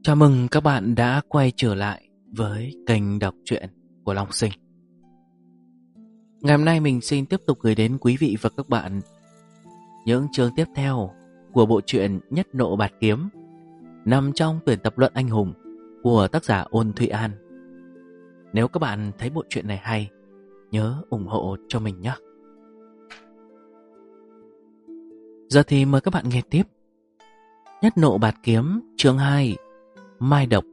Chào mừng các bạn đã quay trở lại với kênh đọc truyện của Long Sinh. Ngày hôm nay mình xin tiếp tục gửi đến quý vị và các bạn những chương tiếp theo của bộ truyện Nhất Nộ Bạt Kiếm, nằm trong tuyển tập luận anh hùng của tác giả Ôn Thụy An. Nếu các bạn thấy bộ truyện này hay, nhớ ủng hộ cho mình nhé. Giờ thì mời các bạn nghe tiếp Nhất Nộ Bạt Kiếm chương 2, Mai Độc.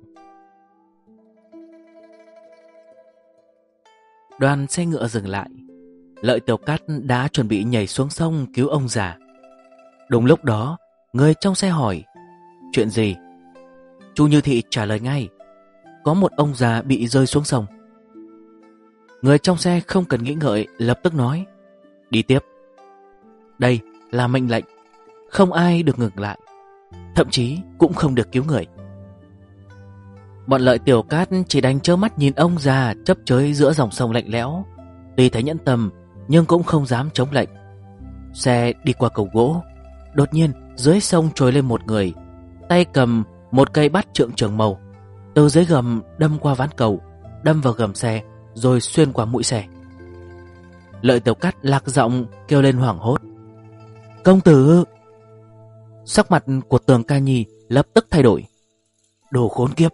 Đoàn xe ngựa dừng lại. Lợi Tiểu Cát đã chuẩn bị nhảy xuống sông cứu ông già. Đúng lúc đó, người trong xe hỏi: chuyện gì? Chu Như Thị trả lời ngay: có một ông già bị rơi xuống sông. Người trong xe không cần nghĩ ngợi, lập tức nói: đi tiếp. Đây là mệnh lệnh, không ai được ngừng lại, thậm chí cũng không được cứu người. Bọn Lợi Tiểu Cát chỉ đành trơ mắt nhìn ông già chấp chới giữa dòng sông lạnh lẽo. Tuy thấy nhẫn tâm nhưng cũng không dám chống lệnh. Xe đi qua cầu gỗ. Đột nhiên dưới sông trồi lên một người, tay cầm một cây bát trượng trường màu, từ dưới gầm đâm qua ván cầu, đâm vào gầm xe, rồi xuyên qua mũi xe. Lợi Tiểu Cát lạc giọng kêu lên hoảng hốt: công tử! Sắc mặt của Tường Ca Nhi lập tức thay đổi. Đồ khốn kiếp!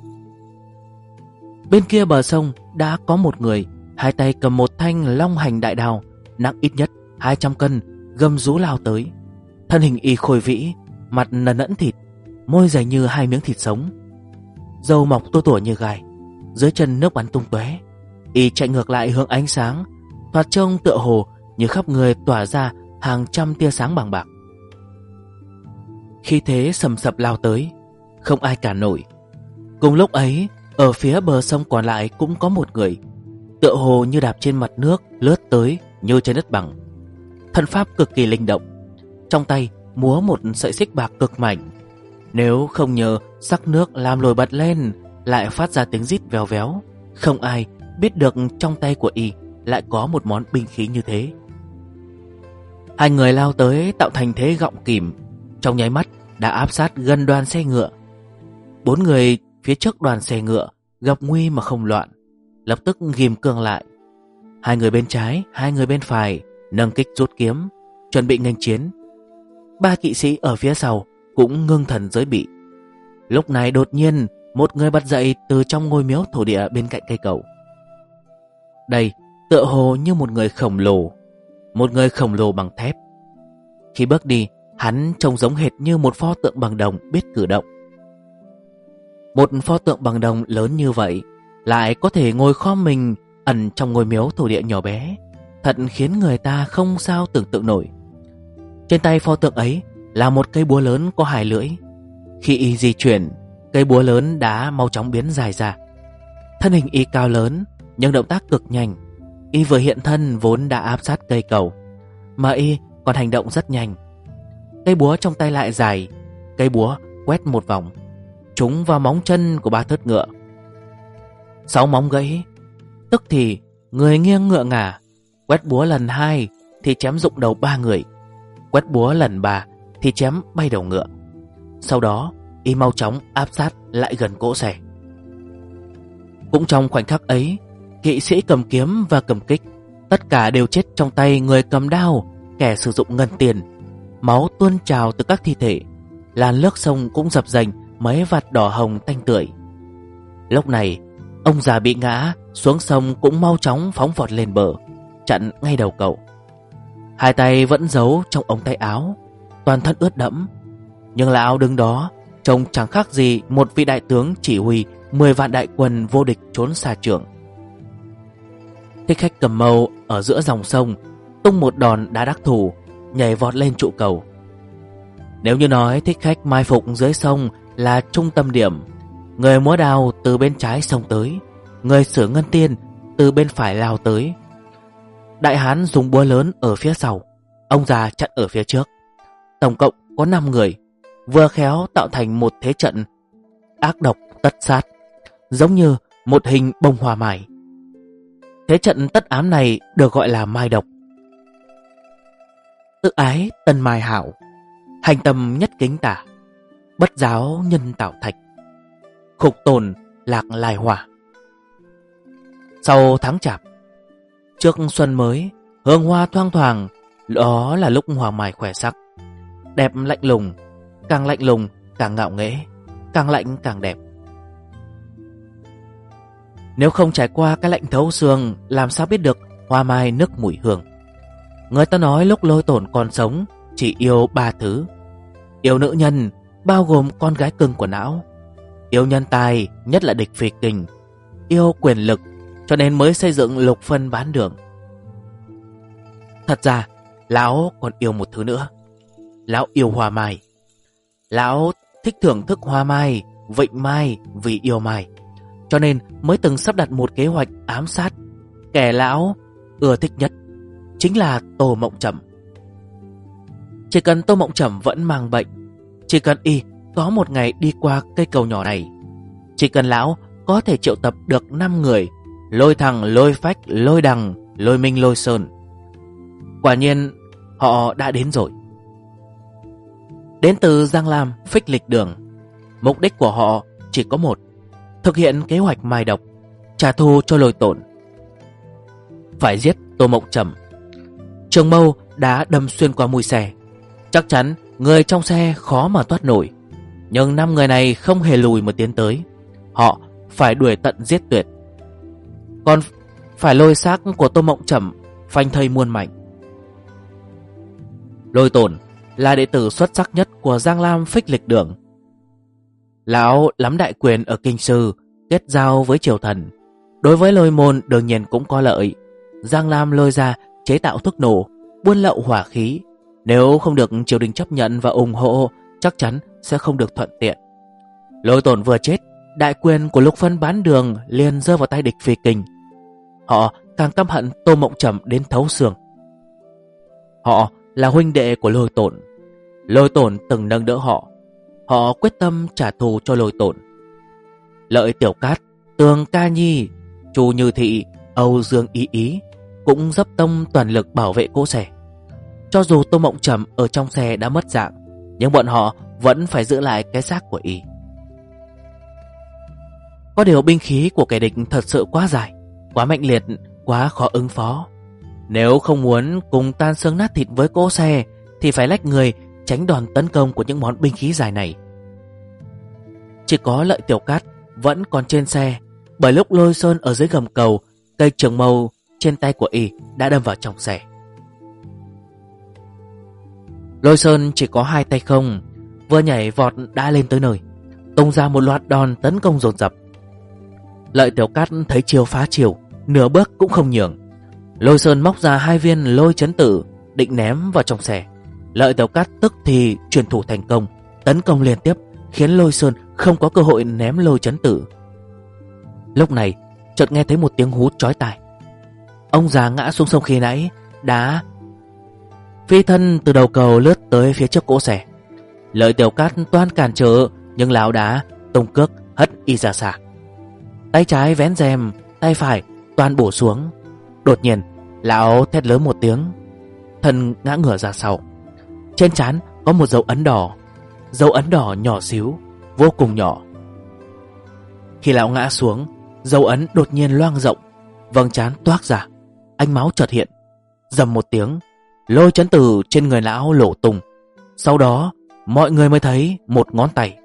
Bên kia bờ sông đã có một người, hai tay cầm một thanh long hành đại đao nặng ít nhất 200 cân, gầm rú lao tới. Thân hình y khôi vĩ, mặt nần nẫn thịt, môi dày như hai miếng thịt sống, râu mọc tua tủa như gai, dưới chân nước bắn tung tóe. Y chạy ngược lại hướng ánh sáng, thoạt trông tựa hồ như khắp người tỏa ra hàng trăm tia sáng bằng bạc. Khi thế sầm sập lao tới, không ai cản nổi. Cùng lúc ấy, ở phía bờ sông còn lại cũng có một người, tựa hồ như đạp trên mặt nước lướt tới như trên đất bằng. Thân pháp cực kỳ linh động, trong tay múa một sợi xích bạc cực mạnh. Nếu không nhờ sắc nước làm nổi bật lên, lại phát ra tiếng rít vèo véo, không ai biết được trong tay của y lại có một món binh khí như thế. Hai người lao tới tạo thành thế gọng kìm, trong nháy mắt đã áp sát gần đoàn xe ngựa. Bốn người phía trước đoàn xe ngựa gặp nguy mà không loạn, lập tức ghim cương lại. Hai người bên trái, hai người bên phải nâng kích rút kiếm, chuẩn bị nghênh chiến. Ba kỵ sĩ ở phía sau cũng ngưng thần giới bị. Lúc này đột nhiên một người bật dậy từ trong ngôi miếu thổ địa bên cạnh cây cầu. Đây tựa hồ như một người khổng lồ bằng thép. Khi bước đi, hắn trông giống hệt như một pho tượng bằng đồng biết cử động. Một pho tượng bằng đồng lớn như vậy lại có thể ngồi khom mình ẩn trong ngôi miếu thổ địa nhỏ bé, thật khiến người ta không sao tưởng tượng nổi. Trên tay pho tượng ấy là một cây búa lớn có hai lưỡi. Khi y di chuyển, cây búa lớn đã mau chóng biến dài ra. Thân hình y cao lớn nhưng động tác cực nhanh. Y vừa hiện thân vốn đã áp sát cây cầu, mà y còn hành động rất nhanh. Cây búa trong tay lại dài. Cây búa quét một vòng, trúng vào móng chân của ba thớt ngựa. 6 móng gãy. Tức thì người nghiêng ngựa ngả. Quét búa lần 2 thì chém rụng đầu 3 người. Quét búa lần 3 thì chém bay đầu ngựa. Sau đó y mau chóng áp sát lại gần cỗ xe. Cũng trong khoảnh khắc ấy, kỵ sĩ cầm kiếm và cầm kích tất cả đều chết trong tay người cầm đao, kẻ sử dụng ngân tiền. Máu tuôn trào từ các thi thể, làn nước sông cũng dập dềnh mấy vạt đỏ hồng tanh tưởi. Lúc này ông già bị ngã xuống sông cũng mau chóng phóng vọt lên bờ, chặn ngay đầu cầu. Hai tay vẫn giấu trong ống tay áo, toàn thân ướt đẫm, nhưng là áo đứng đó trông chẳng khác gì một vị đại tướng chỉ huy 10 vạn đại quân vô địch trốn xa trường. Thích Khách cầm mâu ở giữa dòng sông tung một đòn đá đắc thủ, nhảy vọt lên trụ cầu. Nếu như nói Thích Khách mai phục dưới sông là trung tâm điểm, người múa đao từ bên trái sông tới, người sử ngân tiên từ bên phải lao tới. Đại hán dùng búa lớn ở phía sau, ông già chặn ở phía trước. Tổng cộng có 5 người, vừa khéo tạo thành một thế trận ác độc tất sát, giống như một hình bông hoa mai. Thế trận tất ám này được gọi là mai độc. Tự ái tân mai hảo, hành tâm nhất kính tả, bất giáo nhân tạo thạch, khục tồn lạc lai hỏa. Sau tháng chạp, trước xuân mới, hương hoa thoang thoảng, đó là lúc hoa mai khỏe sắc, đẹp lạnh lùng, càng ngạo nghễ, càng lạnh càng đẹp. Nếu không trải qua cái lạnh thấu xương, làm sao biết được hoa mai nức mùi hương. Người ta nói lúc Lôi Tổn còn sống chỉ yêu 3 thứ: yêu nữ nhân, bao gồm con gái cưng của lão; yêu nhân tài, nhất là địch phi kình; yêu quyền lực, cho nên mới xây dựng Lục Phân bán đường. Thật ra lão còn yêu một thứ nữa. Lão yêu hoa mai. Lão thích thưởng thức hoa mai, vịnh mai vì yêu mai, cho nên mới từng sắp đặt một kế hoạch ám sát kẻ lão ưa thích nhất, chính là Tô Mộng Trầm. Chỉ cần Tô Mộng Trầm vẫn mang bệnh, chỉ cần y có một ngày đi qua cây cầu nhỏ này, chỉ cần lão có thể triệu tập được 5 người: Lôi Thằng, Lôi Phách, Lôi Đằng, Lôi Minh, Lôi Sơn. Quả nhiên họ đã đến rồi. Đến từ Giang Lam, Phích Lịch Đường. Mục đích của họ chỉ có một: thực hiện kế hoạch mai độc, trả thù cho Lôi Tổn. Phải giết Tô Mộng Trầm. Trường mâu đã đâm xuyên qua mui xe, chắc chắn người trong xe khó mà thoát nổi. Nhưng 5 người này không hề lùi mà tiến tới. Họ phải đuổi tận giết tuyệt, còn phải lôi xác của Tô Mộng Trầm phanh thây muôn mảnh. Lôi Tổn là đệ tử xuất sắc nhất của Giang Lam Phích Lịch Đường. Lão lắm đại quyền ở kinh sư, kết giao với triều thần. Đối với Lôi môn đương nhiên cũng có lợi. Giang Lam Lôi gia chế tạo thuốc nổ, buôn lậu hỏa khí, nếu không được triều đình chấp nhận và ủng hộ, chắc chắn sẽ không được thuận tiện. Lôi Tổn vừa chết, đại quyền của Lục Phân bán đường liền rơi vào tay địch phi kình. Họ càng căm hận Tô Mộng Trầm đến thấu xương. Họ là huynh đệ của Lôi Tổn. Lôi Tổn từng nâng đỡ họ. Họ quyết tâm trả thù cho Lôi Tổn. Lợi Tiểu Cát, Tường Ca Nhi, Chu Như Thị, Âu Dương Ý Ý cũng dốc tâm toàn lực bảo vệ cỗ xe. Cho dù Tô Mộng Trầm ở trong xe đã mất dạng, nhưng bọn họ vẫn phải giữ lại cái xác của y. Có điều binh khí của kẻ địch thật sự quá dài, quá mạnh liệt, quá khó ứng phó. Nếu không muốn cùng tan xương nát thịt với cỗ xe, thì phải lách người tránh đòn tấn công của những món binh khí dài này. Chỉ có Lợi Tiểu Cát vẫn còn trên xe, bởi lúc Lôi Sơn ở dưới gầm cầu, cây trường mâu trên tay của y đã đâm vào trong xe. Lôi Sơn chỉ có 2 tay không, vừa nhảy vọt đã lên tới nơi, tung ra một loạt đòn tấn công dồn dập. Lợi Tiểu Cát thấy chiều phá chiều, nửa bước cũng không nhường. Lôi Sơn móc ra 2 viên lôi chấn tử định ném vào trong xe. Lợi Tiểu Cát tức thì chuyển thủ thành công, tấn công liên tiếp, khiến Lôi Sơn không có cơ hội ném lôi chấn tử. Lúc này chợt nghe thấy một tiếng hú chói tai. Ông già ngã xuống sông khi nãy đã phi thân từ đầu cầu lướt tới phía trước cỗ xe. Lợi Tiểu Cát toan cản trở, nhưng lão đã tung cước hất y ra xa. Tay trái vén rèm, tay phải toan bổ xuống. Đột nhiên lão thét lớn một tiếng, thân ngã ngửa ra sau. Trên trán có một dấu ấn đỏ. Dấu ấn đỏ nhỏ xíu, vô cùng nhỏ. Khi lão ngã xuống, dấu ấn đột nhiên loang rộng, vầng trán toác ra, ánh máu chợt hiện. Rầm một tiếng, lôi chấn tử trên người lão nổ tung. Sau đó mọi người mới thấy một ngón tay.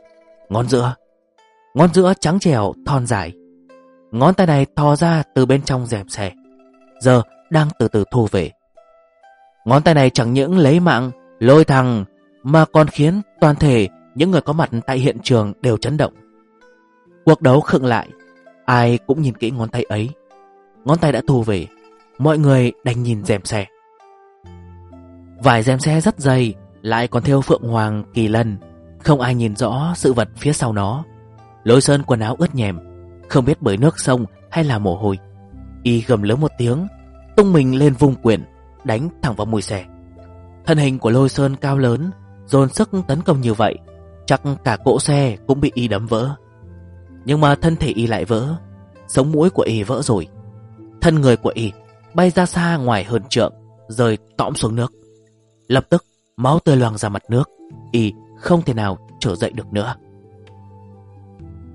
Ngón giữa trắng trẻo thon dài. Ngón tay này thò ra từ bên trong rèm xe, giờ đang từ từ thu về. Ngón tay này chẳng những lấy mạng Lôi Thằng, mà còn khiến toàn thể những người có mặt tại hiện trường đều chấn động. Cuộc đấu khựng lại, ai cũng nhìn kỹ ngón tay ấy. Ngón tay đã thu về, mọi người đành nhìn rèm xe. Vải rèm xe rất dày, lại còn thêu phượng hoàng kỳ lân, không ai nhìn rõ sự vật phía sau nó. Lôi Sơn quần áo ướt nhèm, không biết bởi nước sông hay là mồ hôi. Y gầm lớn một tiếng, tung mình lên vung quyền, đánh thẳng vào mui xe. Thân hình của Lôi Sơn cao lớn, dồn sức tấn công như vậy, chắc cả cỗ xe cũng bị y đấm vỡ. Nhưng mà thân thể y lại vỡ, sống mũi của y vỡ rồi. Thân người của y bay ra xa ngoài hơn trượng, rơi tõm xuống nước. Lập tức máu tươi loang ra mặt nước, y không thể nào trở dậy được nữa.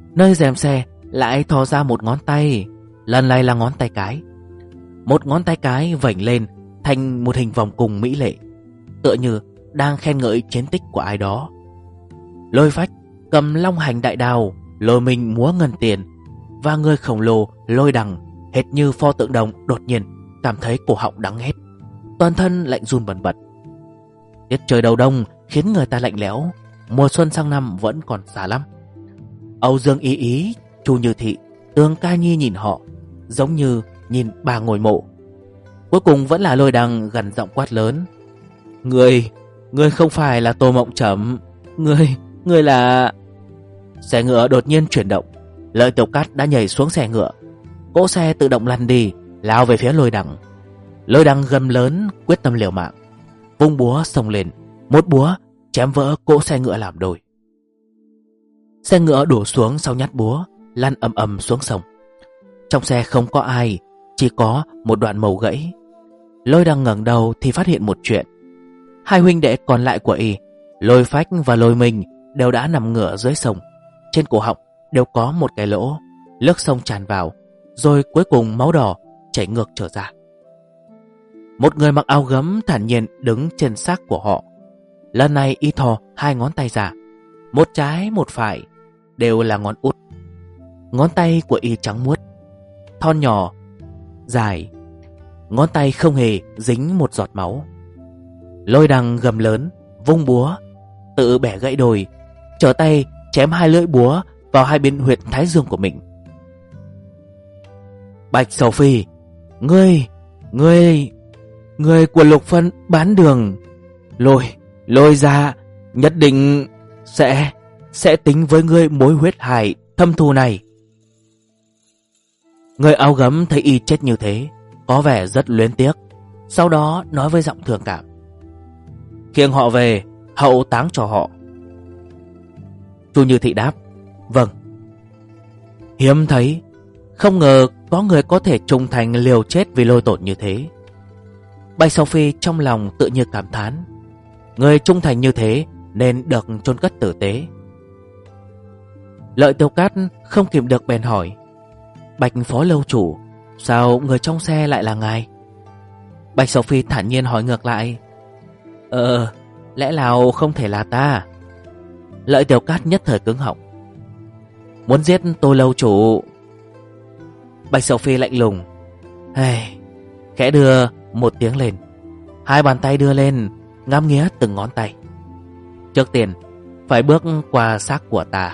Nơi rèm xe lại thò ra một ngón tay. Lần này là ngón tay cái. Một ngón tay cái vểnh lên thành một hình vòng cung mỹ lệ, tựa như đang khen ngợi chiến tích của ai đó. Lôi Phách cầm long hành đại đao, Lôi Minh múa ngân tiền, và người khổng lồ Lôi Đằng hệt như pho tượng đồng đột nhiên cảm thấy cổ họng đắng nghét, toàn thân lạnh run bần bật. Tiết trời đầu đông khiến người ta lạnh lẽo, mùa xuân sang năm vẫn còn xa lắm. Âu Dương Ý Ý, Chu Như Thị, Tương Ca Nhi nhìn họ giống như nhìn bà ngồi mộ. Cuối cùng vẫn là Lôi Đằng gằn giọng quát lớn: Ngươi không phải là Tô Mộng Trầm, ngươi là... Xe ngựa đột nhiên chuyển động. Lợi Tiểu Cát đã nhảy xuống xe ngựa. Cỗ xe tự động lăn đi, lao về phía Lôi Đằng. Lôi Đằng gầm lớn, quyết tâm liều mạng, vung búa xông lên, một búa chém vỡ cỗ xe ngựa làm đôi. Xe ngựa đổ xuống sau nhát búa, lăn ầm ầm xuống sông. Trong xe không có ai, chỉ có một đoạn màu gãy. Lôi Đằng ngẩng đầu thì phát hiện một chuyện. Hai huynh đệ còn lại của y, Lôi Phách và Lôi Minh, đều đã nằm ngửa dưới sông. Trên cổ họng đều có một cái lỗ, nước sông tràn vào, rồi cuối cùng máu đỏ chảy ngược trở ra. Một người mặc áo gấm thản nhiên đứng trên xác của họ. Lần này y thò hai ngón tay ra, một trái một phải, đều là ngón út. Ngón tay của y trắng muốt, thon nhỏ, dài. Ngón tay không hề dính một giọt máu. Lôi Đằng gầm lớn, vung búa, tự bẻ gãy đồi, trở tay chém hai lưỡi búa vào hai bên huyệt thái dương của mình. Bạch Sầu Phi, ngươi của Lục Phân bán đường, lôi ra nhất định sẽ tính với ngươi mối huyết hại thâm thù này. Người áo gấm thấy y chết như thế, có vẻ rất luyến tiếc, sau đó nói với giọng thương cảm: Khiêng họ về, hậu táng cho họ. Chu Như Thị đáp: Vâng. Hiếm thấy, không ngờ có người có thể trung thành liều chết vì Lôi Tổn như thế. Bạch Sầu Phi trong lòng tự như cảm thán, người trung thành như thế nên được chôn cất tử tế. Lợi Tiểu Cát không kìm được bèn hỏi: Bạch phó lâu chủ, sao người trong xe lại là ngài? Bạch Sầu Phi thản nhiên hỏi ngược lại: Lẽ nào không thể là ta? Lợi Tiểu Cát nhất thời cứng họng: Muốn giết Tô lâu chủ? Bạch Sầu Phi lạnh lùng: Khẽ đưa một tiếng lên, hai bàn tay đưa lên, ngắm nghía từng ngón tay. Trước tiên phải bước qua xác của ta.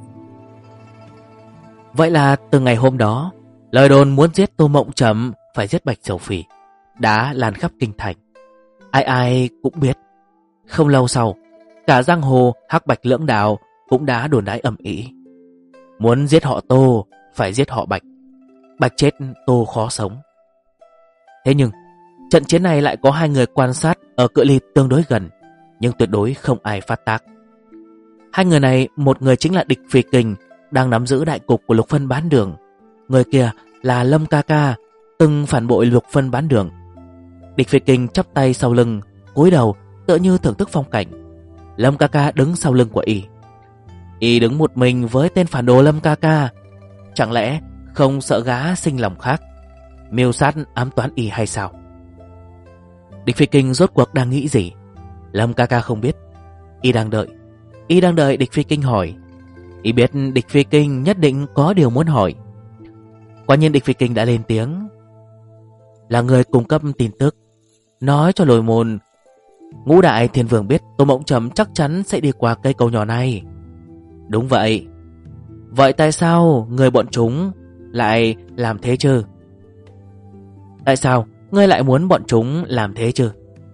Vậy là từ ngày hôm đó, lời đồn muốn giết Tô Mộng Trầm phải giết Bạch Sầu Phi đã lan khắp kinh thành. Ai ai cũng biết. Không lâu sau, cả giang hồ hắc bạch lưỡng đạo cũng đã đồn đãi ầm ĩ. Muốn giết họ Tô phải giết họ Bạch, Bạch chết Tô khó sống. Thế nhưng trận chiến này lại có hai người quan sát ở cự ly tương đối gần, nhưng tuyệt đối không ai phát tác. Hai người này, một người chính là Địch Phi Kình, đang nắm giữ đại cục của Lục Phân bán đường. Người kia là Lâm Ca Ca, từng phản bội Lục Phân bán đường. Địch Phi Kình chắp tay sau lưng, cúi đầu tựa như thưởng thức phong cảnh. Lâm Ca Ca đứng sau lưng của y đứng một mình với tên phản đồ Lâm Ca Ca. Chẳng lẽ không sợ gã sinh lòng khác, mưu sát ám toán y hay sao? Địch Phi Kình rốt cuộc đang nghĩ gì? Lâm Ca Ca không biết. Y đang đợi Địch Phi Kình hỏi. Y biết Địch Phi Kình nhất định có điều muốn hỏi. Quả nhiên Địch Phi Kình đã lên tiếng: Là người cung cấp tin tức, nói cho Lôi Môn Ngũ Đại Thiên Vương biết Tô Mộng Trầm chắc chắn sẽ đi qua cây cầu nhỏ này. Đúng vậy. Vậy tại sao người bọn chúng lại làm thế chứ? Tại sao ngươi lại muốn bọn chúng làm thế chứ?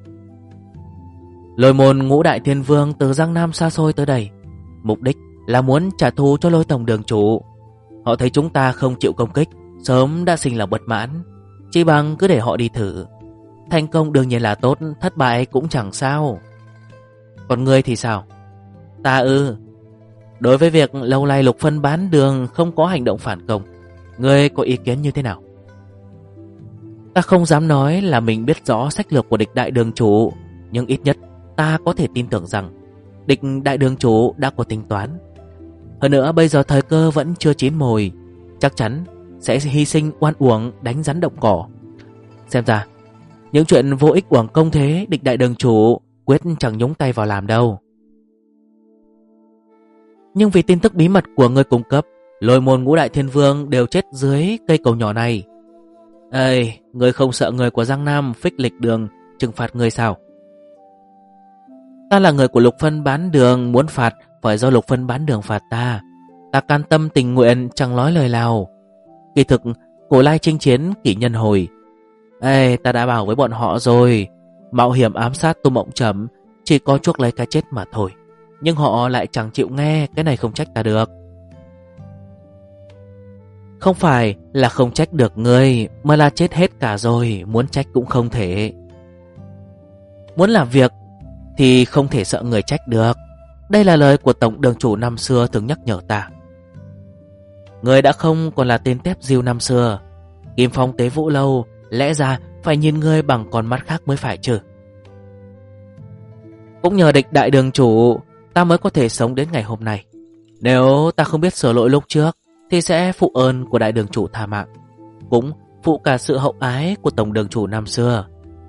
Lôi Môn Ngũ Đại Thiên Vương từ Giang Nam xa xôi tới đây, mục đích là muốn trả thù cho Lôi Tổng đường chủ. Họ thấy chúng ta không chịu công kích, sớm đã sinh lòng bất mãn, chỉ bằng cứ để họ đi thử. Thành công đương nhiên là tốt, thất bại cũng chẳng sao. Còn ngươi thì sao? Ta đối với việc lâu nay Lục Phân bán đường không có hành động phản công, ngươi có ý kiến như thế nào? Ta không dám nói là mình biết rõ sách lược của Địch đại đường chủ, nhưng ít nhất ta có thể tin tưởng rằng Địch đại đường chủ đã có tính toán. Hơn nữa bây giờ thời cơ vẫn chưa chín mồi, chắc chắn sẽ hy sinh oan uổng đánh rắn động cỏ. Xem ra những chuyện vô ích uổng công thế, địch đại đường chủ quyết chẳng nhúng tay vào làm đâu. Nhưng vì tin tức bí mật của người cung cấp, Lôi Môn Ngũ Đại Thiên Vương đều chết dưới cây cầu nhỏ này. Ê, ngươi không sợ người của Giang Nam phích lịch đường trừng phạt ngươi sao? Ta là người của Lục Phân Bán Đường, muốn phạt phải do Lục Phân Bán Đường phạt ta. Ta can tâm tình nguyện, chẳng nói lời nào. Kỳ thực cổ lai chinh chiến kỷ nhân hồi. Ê, ta đã bảo với bọn họ rồi, mạo hiểm ám sát Tô Mộng Trầm chỉ có chuốc lấy cái chết mà thôi. Nhưng họ lại chẳng chịu nghe, cái này không trách ta được. Không phải là không trách được ngươi, mà là chết hết cả rồi, muốn trách cũng không thể. Muốn làm việc thì không thể sợ người trách được. Đây là lời của Tổng Đường Chủ năm xưa thường nhắc nhở ta. Ngươi đã không còn là tên tép diêu năm xưa. Kim Phong Tế Vũ Lâu lẽ ra phải nhìn ngươi bằng con mắt khác mới phải chứ. Cũng nhờ địch đại đường chủ ta mới có thể sống đến ngày hôm nay. Nếu ta không biết sửa lỗi lúc trước thì sẽ phụ ơn của đại đường chủ tha mạng, cũng phụ cả sự hậu ái của Tổng Đường Chủ năm xưa.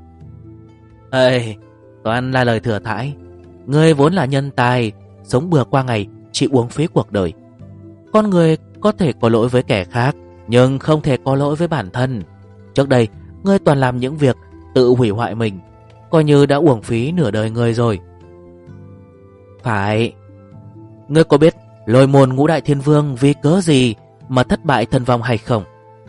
Ê, toàn là lời thừa thãi. Ngươi vốn là nhân tài, sống bừa qua ngày, chỉ uống phí cuộc đời. Con người có thể có lỗi với kẻ khác, nhưng không thể có lỗi với bản thân. Trước đây, ngươi toàn làm những việc tự hủy hoại mình, coi như đã uổng phí nửa đời ngươi rồi. Phải. Ngươi có biết Lôi Môn Ngũ Đại Thiên Vương vì cớ gì mà thất bại thân vong hay không?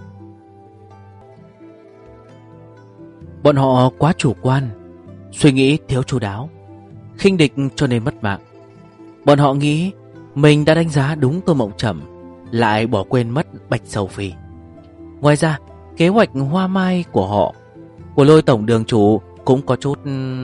Bọn họ quá chủ quan, suy nghĩ thiếu chu đáo, khinh địch cho nên mất mạng. Bọn họ nghĩ mình đã đánh giá đúng Tô Mộng Trầm, lại bỏ quên mất Bạch Sầu Phi. Ngoài ra, kế hoạch hoa mai của họ, của Lôi Tổng Đường Chủ cũng có chút...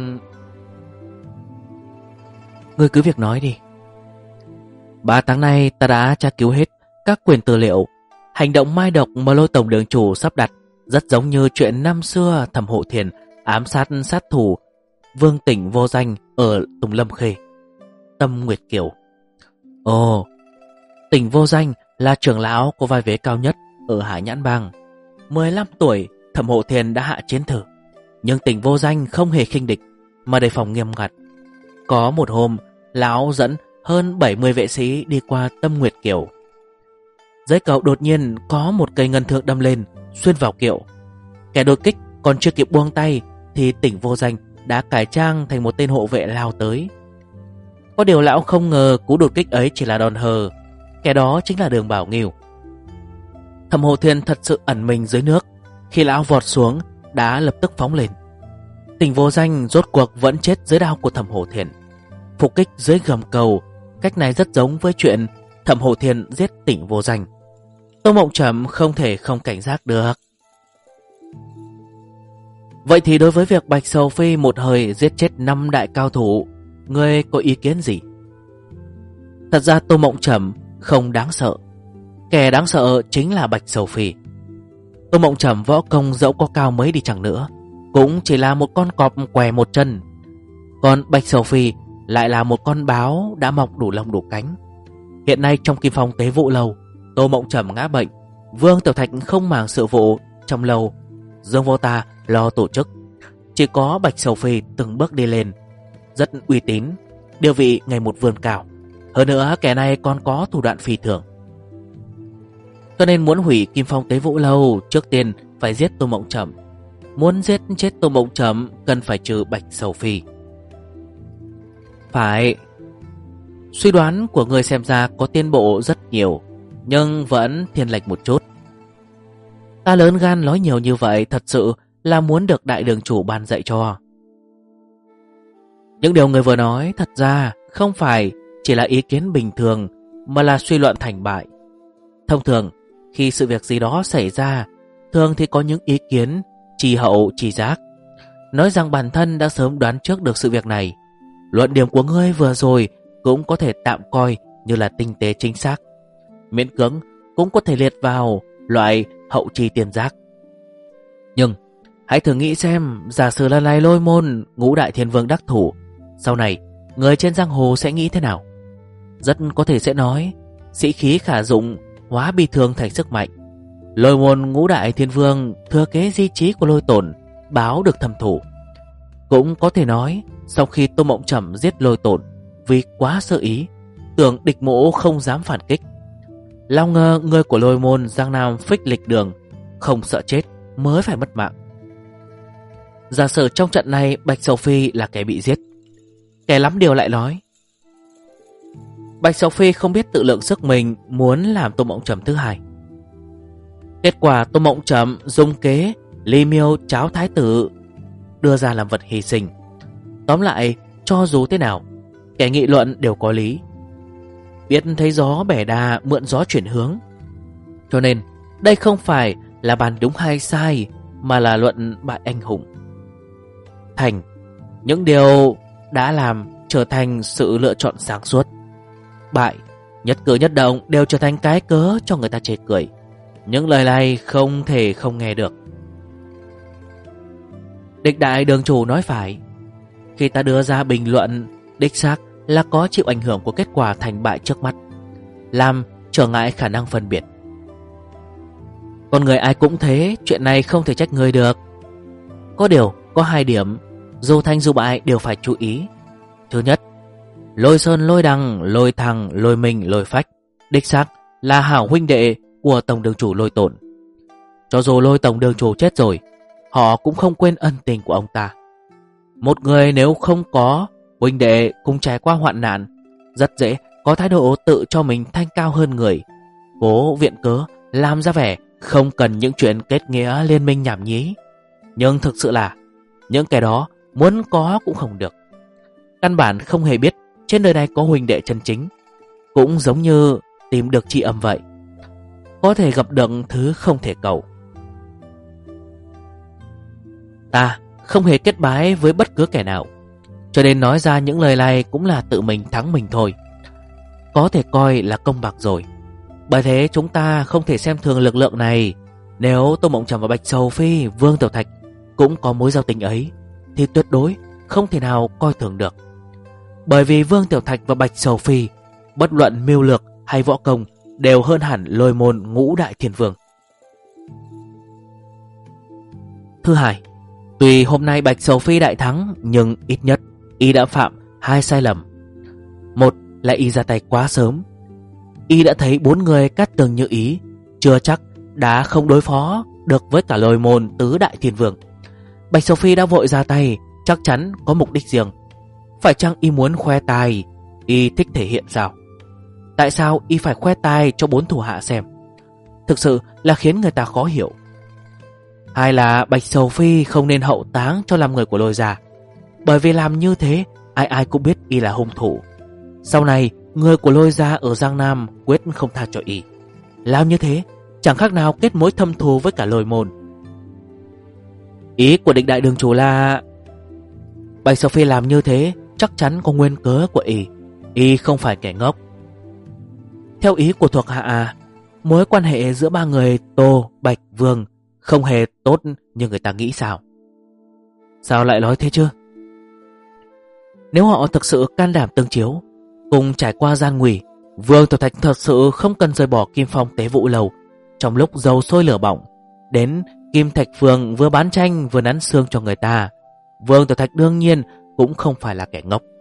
Ngươi cứ việc nói đi. 3 tháng nay ta đã tra cứu hết các quyền tư liệu. Hành động mai độc mà Lôi Tổng Đường Chủ sắp đặt rất giống như chuyện năm xưa Thẩm Hộ Thiền ám sát sát thủ Vương Tỉnh Vô Danh ở Tùng Lâm Khê. Tâm Nguyệt Kiều. Ồ, Tỉnh Vô Danh là trưởng lão có vai vế cao nhất ở Hải Nhãn Bang. 15 tuổi, Thẩm Hộ Thiền đã hạ chiến thử, nhưng Tỉnh Vô Danh không hề khinh địch mà đề phòng nghiêm ngặt. Có một hôm, lão dẫn hơn 70 vệ sĩ đi qua Tâm Nguyệt Kiều. Dưới cầu đột nhiên có một cây ngân thương đâm lên, xuyên vào kiệu. Kẻ đột kích còn chưa kịp buông tay thì Tỉnh Vô Danh đã cải trang thành một tên hộ vệ lao tới. Có điều lão không ngờ cú đột kích ấy chỉ là đòn hờ. Kẻ đó chính là Đường Bảo Nghiêu. Thẩm Hộ Thiên thật sự ẩn mình dưới nước. Khi lão vọt xuống, đã lập tức phóng lên. Tỉnh Vô Danh rốt cuộc vẫn chết dưới đao của Thẩm Hộ Thiên. Phục kích dưới gầm cầu. Cách này rất giống với chuyện Thẩm Hộ Thiên giết Tỉnh Vô Danh. Tô Mộng Trầm không thể không cảnh giác được. Vậy thì đối với việc Bạch Sầu Phi một hơi giết chết 5 đại cao thủ, ngươi có ý kiến gì? Thật ra Tô Mộng Trầm không đáng sợ. Kẻ đáng sợ chính là Bạch Sầu Phi. Tô Mộng Trầm võ công dẫu có cao mấy đi chẳng nữa, cũng chỉ là một con cọp què một chân. Còn Bạch Sầu Phi lại là một con báo đã mọc đủ lông đủ cánh. Hiện nay trong Kim Phong Tế Vũ Lâu, Tô Mộng Trầm ngã bệnh, Vương Tiểu Thạch không màng sự vụ trong lâu, Dương Vô Ta lo tổ chức. Chỉ có Bạch Sầu Phi từng bước đi lên, rất uy tín, địa vị ngày một vươn cao. Hơn nữa kẻ này còn có thủ đoạn phi thường. Cho nên muốn hủy Kim Phong Tế Vũ Lâu, trước tiên phải giết Tô Mộng Trầm. Muốn giết chết Tô Mộng Trầm, cần phải trừ Bạch Sầu Phi. Phải. Suy đoán của người xem ra có tiến bộ rất nhiều, nhưng vẫn thiên lệch một chút. Ta lớn gan nói nhiều như vậy thật sự là muốn được đại đường chủ ban dạy cho. Những điều người vừa nói thật ra không phải chỉ là ý kiến bình thường, mà là suy luận thành bại. Thông thường, khi sự việc gì đó xảy ra, thường thì có những ý kiến trì hậu trì giác, nói rằng bản thân đã sớm đoán trước được sự việc này. Luận điểm của ngươi vừa rồi cũng có thể tạm coi như là tinh tế chính xác, miễn cưỡng cũng có thể liệt vào loại hậu trì tiền giác. Nhưng hãy thử nghĩ xem, giả sử lần này Lôi Môn Ngũ Đại Thiên Vương đắc thủ, sau này người trên giang hồ sẽ nghĩ thế nào? Rất có thể sẽ nói, sĩ khí khả dụng hóa bi thương thành sức mạnh. Lôi môn ngũ đại thiên vương thừa kế di chí của Lôi Tổn, báo được thâm thủ. Cũng có thể nói, sau khi Tô Mộng Trầm giết Lôi Tổn vì quá sơ ý, tưởng địch mộ không dám phản kích, lao ngờ người của Lôi môn Giang Nam phích lịch đường, không sợ chết mới phải mất mạng. Giả sử trong trận này Bạch Sầu Phi là kẻ bị giết, kẻ lắm điều lại nói Bạch Sầu Phi không biết tự lượng sức mình, muốn làm Tô Mộng Trầm thứ hai. Kết quả Tô Mộng Trầm dùng kế ly miêu cháo thái tử, đưa ra làm vật hy sinh. Tóm lại, cho dù thế nào, kẻ nghị luận đều có lý. Biết thấy gió bẻ đà, mượn gió chuyển hướng. Cho nên đây không phải là bàn đúng hay sai, mà là luận bại anh hùng. Thành những điều đã làm trở thành sự lựa chọn sáng suốt. Bại, nhất cử nhất động đều trở thành cái cớ cho người ta chê cười. Những lời này không thể không nghe được. Địch đại đường chủ nói phải. Khi ta đưa ra bình luận, đích xác là có chịu ảnh hưởng của kết quả thành bại trước mắt, làm trở ngại khả năng phân biệt. Con người ai cũng thế, chuyện này không thể trách người được. Có điều, có hai điểm dù thành dù bại đều phải chú ý. Thứ nhất, Lôi Sơn, Lôi Đằng, Lôi Thằng, Lôi Minh, Lôi Phách đích xác là hảo huynh đệ của tổng đường chủ Lôi Tổn. Cho dù Lôi tổng đường chủ chết rồi, họ cũng không quên ân tình của ông ta. Một người nếu không có huynh đệ cùng trải qua hoạn nạn, rất dễ có thái độ tự cho mình thanh cao hơn người, cố viện cớ làm ra vẻ không cần những chuyện kết nghĩa liên minh nhảm nhí. Nhưng thực sự là những kẻ đó muốn có cũng không được. Căn bản không hề biết trên đời này có huynh đệ chân chính. Cũng giống như tìm được tri âm vậy, có thể gặp được thứ không thể cầu. Ta không hề kết bái với bất cứ kẻ nào, cho nên nói ra những lời này cũng là tự mình thắng mình thôi, có thể coi là công bằng rồi. Bởi thế chúng ta không thể xem thường lực lượng này. Nếu Tô Mộng Trầm và Bạch Sầu Phi, Vương Tiểu Thạch cũng có mối giao tình ấy, thì tuyệt đối không thể nào coi thường được. Bởi vì Vương Tiểu Thạch và Bạch Sầu Phi, bất luận mưu lược hay võ công, đều hơn hẳn Lôi môn ngũ đại thiên vương. Thứ hai, tuy hôm nay Bạch Sầu Phi đại thắng, nhưng ít nhất y đã phạm hai sai lầm. Một là y ra tay quá sớm. Y đã thấy bốn người cát tường như ý, chưa chắc đã không đối phó được với cả Lôi môn tứ đại thiên vương. Bạch Sầu Phi đã vội ra tay, chắc chắn có mục đích riêng. Phải chăng y muốn khoe tài? Y thích thể hiện sao? Tại sao y phải khoe tài cho bốn thủ hạ xem? Thực sự là khiến người ta khó hiểu. Hai là Bạch Sầu Phi không nên hậu táng cho làm người của Lôi gia, bởi vì làm như thế ai ai cũng biết y là hung thủ. Sau này người của Lôi gia ở Giang Nam quyết không tha cho y. Làm như thế chẳng khác nào kết mối thâm thù với cả Lôi môn. Ý của địch đại đường chủ là Bạch Sầu Phi làm như thế chắc chắn có nguyên cớ của y. Y không phải kẻ ngốc. Theo ý của thuộc hạ, mối quan hệ giữa ba người Tô, Bạch, Vương không hề tốt như người ta nghĩ sao? Sao lại nói thế chứ? Nếu họ thực sự can đảm tương chiếu, cùng trải qua gian nguy, Vương Tiểu Thạch thật sự không cần rời bỏ Kim Phong Tế Vụ Lầu trong lúc dầu sôi lửa bỏng, đến Kim Thạch Phường vừa bán tranh vừa nắn xương cho người ta. Vương Tiểu Thạch đương nhiên cũng không phải là kẻ ngốc.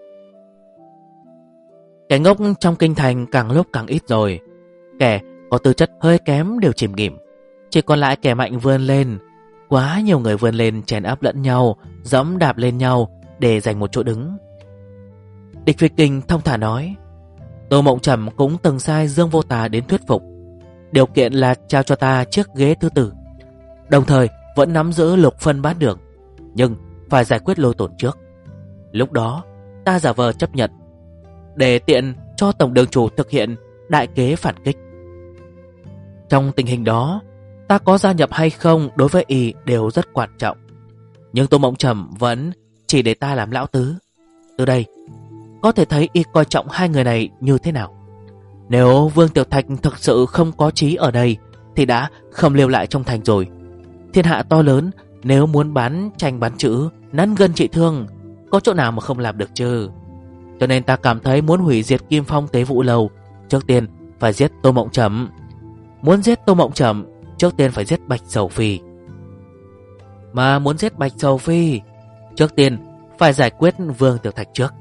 Kẻ ngốc trong kinh thành càng lúc càng ít rồi. Kẻ có tư chất hơi kém đều chìm nghỉm, chỉ còn lại kẻ mạnh vươn lên. Quá nhiều người vươn lên chèn áp lẫn nhau, giẫm đạp lên nhau để giành một chỗ đứng. Địch Việt Kinh thông thả nói, Tô Mộng Trầm cũng từng sai Dương Vô Tà đến thuyết phục, điều kiện là trao cho ta chiếc ghế thứ tử, đồng thời vẫn nắm giữ lục phân bát đường, nhưng phải giải quyết Lôi Tổn trước. Lúc đó ta giả vờ chấp nhận, để tiện cho tổng đường chủ thực hiện đại kế phản kích. Trong tình hình đó, ta có gia nhập hay không đối với y đều rất quan trọng. Nhưng Tô Mộng Trầm vẫn chỉ để ta làm lão tứ. Từ đây có thể thấy y coi trọng hai người này như thế nào. Nếu Vương Tiểu Thạch thực sự không có trí ở đây thì đã không lưu lại trong thành rồi. Thiên hạ to lớn, nếu muốn bán tranh bán chữ, nắn gân trị thương, có chỗ nào mà không làm được chứ? Cho nên ta cảm thấy muốn hủy diệt Kim Phong Tế Vụ Lầu, trước tiên phải giết Tô Mộng Trầm. Muốn giết Tô Mộng Trầm, trước tiên phải giết Bạch Sầu Phi. Mà muốn giết Bạch Sầu Phi, trước tiên phải giải quyết Vương Tiểu Thạch trước.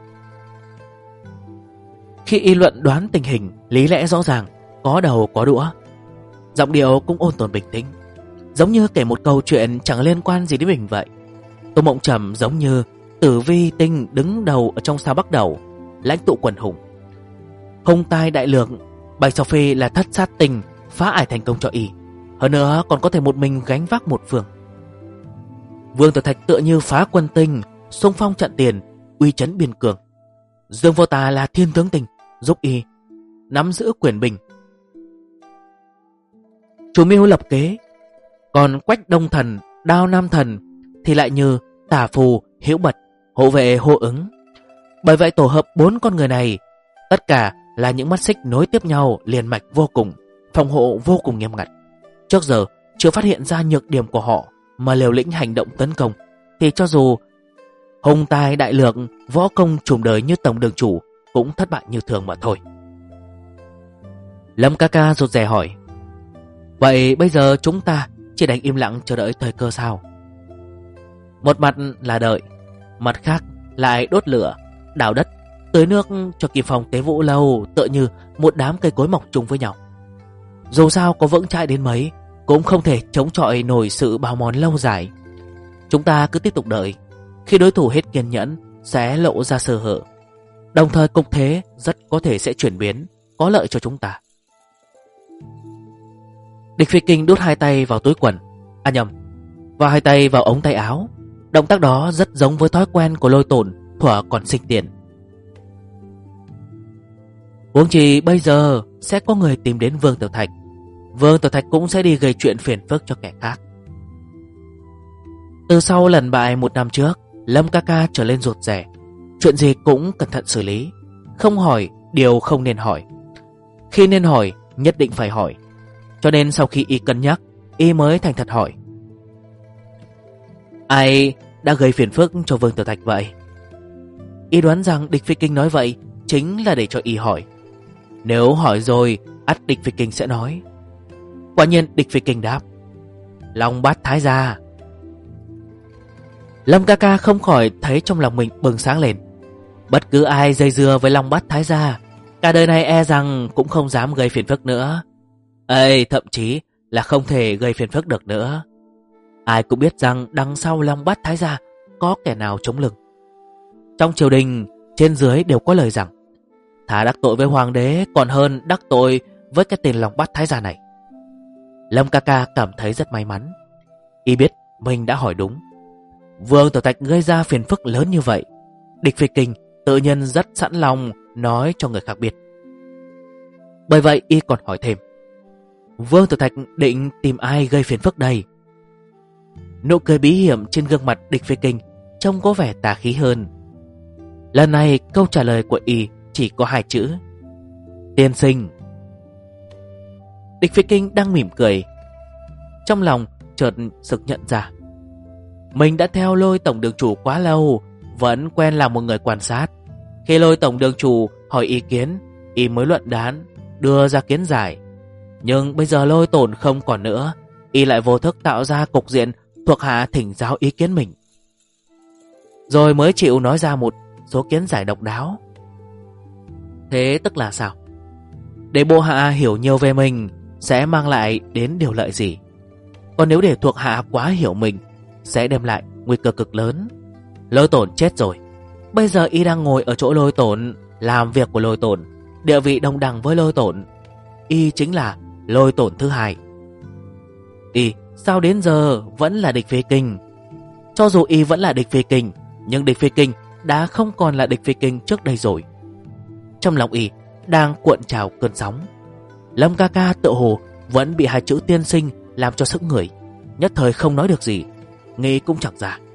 Khi y luận đoán tình hình, lý lẽ rõ ràng, có đầu có đũa, giọng điệu cũng ôn tồn bình tĩnh, giống như kể một câu chuyện chẳng liên quan gì đến mình vậy. Tô Mộng Trầm giống như tử vi tinh đứng đầu ở trong sao Bắc Đầu, lãnh tụ quần hùng, hung tai đại lược. Bạch Sầu Phi là thất sát tinh, phá ải thành công cho y, hơn nữa còn có thể một mình gánh vác một phương. Vương Tiểu Thạch tựa như phá quân tinh, xung phong trận tiền, uy chấn biên cương. Dương Vô Tà là thiên tướng tinh, giúp y nắm giữ quyền binh, chủ mưu lập kế. Còn Quách Đông Thần, Đao Nam Thần thì lại như Tả Phù, Hiễu Bật, hộ vệ hô ứng. Bởi vậy tổ hợp 4 con người này tất cả là những mắt xích nối tiếp nhau liền mạch vô cùng, phòng hộ vô cùng nghiêm ngặt. Trước giờ chưa phát hiện ra nhược điểm của họ mà liều lĩnh hành động tấn công, thì cho dù hùng tài đại lược, võ công trùm đời như tổng đường chủ cũng thất bại như thường mà thôi. Lâm ca ca rụt rè hỏi: vậy bây giờ chúng ta chỉ đành im lặng chờ đợi thời cơ sao? Một mặt là đợi, mặt khác lại đốt lửa, đào đất, tưới nước cho Kim Phong Tế Vũ Lâu tựa như một đám cây cối mọc chung với nhau. Dù sao có vững chãi đến mấy cũng không thể chống chọi nổi sự bào mòn lâu dài. Chúng ta cứ tiếp tục đợi, khi đối thủ hết kiên nhẫn sẽ lộ ra sơ hở, đồng thời cục thế rất có thể sẽ chuyển biến, có lợi cho chúng ta. Địch Phi Kinh đút 2 tay vào túi quần, và 2 tay vào ống tay áo. Động tác đó rất giống với thói quen của Lôi Tổn thuở còn sinh tiền. Huống chi bây giờ sẽ có người tìm đến Vương Tiểu Thạch, Vương Tiểu Thạch cũng sẽ đi gây chuyện phiền phức cho kẻ khác. Từ sau lần bại 1 năm trước, Lâm ca ca trở lên rụt rè, chuyện gì cũng cẩn thận xử lý, không hỏi điều không nên hỏi, khi nên hỏi nhất định phải hỏi. Cho nên sau khi y cân nhắc, y mới thành thật hỏi: ai đã gây phiền phức cho Vương Tiểu Thạch vậy? Y đoán rằng Địch Phi Kinh nói vậy chính là để cho y hỏi. Nếu hỏi rồi, ắt Địch Phi Kinh sẽ nói. Quả nhiên Địch Phi Kinh đáp: Long Bát Thái Gia. Lâm ca ca không khỏi thấy trong lòng mình bừng sáng lên. Bất cứ ai dây dưa với Long Bát Thái Gia, cả đời này e rằng cũng không dám gây phiền phức nữa. Thậm chí là không thể gây phiền phức được nữa. Ai cũng biết rằng đằng sau Long Bát Thái Gia có kẻ nào chống lưng. Trong triều đình, trên dưới đều có lời rằng thà đắc tội với hoàng đế còn hơn đắc tội với cái tên Long Bát Thái Gia này. Lâm ca ca cảm thấy rất may mắn. Y biết mình đã hỏi đúng. Vương Tiểu Thạch gây ra phiền phức lớn như vậy, Địch Phi Kinh tự nhiên rất sẵn lòng nói cho người khác biết. Bởi vậy y còn hỏi thêm: Vương Tiểu Thạch định tìm ai gây phiền phức đây? Nụ cười bí hiểm trên gương mặt Địch Phi Kinh trông có vẻ tà khí hơn. Lần này câu trả lời của y chỉ có 2 chữ: tiên sinh. Địch Phi Kinh đang mỉm cười, trong lòng chợt sực nhận ra mình đã theo Lôi tổng đường chủ quá lâu, vẫn quen là một người quan sát. Khi Lôi tổng đường chủ hỏi ý kiến, y mới luận đoán, đưa ra kiến giải. Nhưng bây giờ Lôi Tổn không còn nữa, y lại vô thức tạo ra cục diện thuộc hạ thỉnh giáo ý kiến mình, rồi mới chịu nói ra một số kiến giải độc đáo. Thế tức là sao? Để bộ hạ hiểu nhiều về mình sẽ mang lại đến điều lợi gì? Còn nếu để thuộc hạ quá hiểu mình, sẽ đem lại nguy cơ cực lớn. Lôi Tổn chết rồi, bây giờ y đang ngồi ở chỗ Lôi Tổn, làm việc của Lôi Tổn, địa vị đồng đẳng với Lôi Tổn. Y chính là Lôi Tổn thứ 2. Y sao đến giờ vẫn là Địch Phi Kinh? Cho dù y vẫn là Địch Phi Kinh, nhưng Địch Phi Kinh đã không còn là Địch Phi Kinh trước đây rồi. Trong lòng y đang cuộn trào cơn sóng. Lâm ca ca tự hồ vẫn bị 2 chữ tiên sinh làm cho sững người, nhất thời không nói được gì, nghĩ cũng chẳng ra.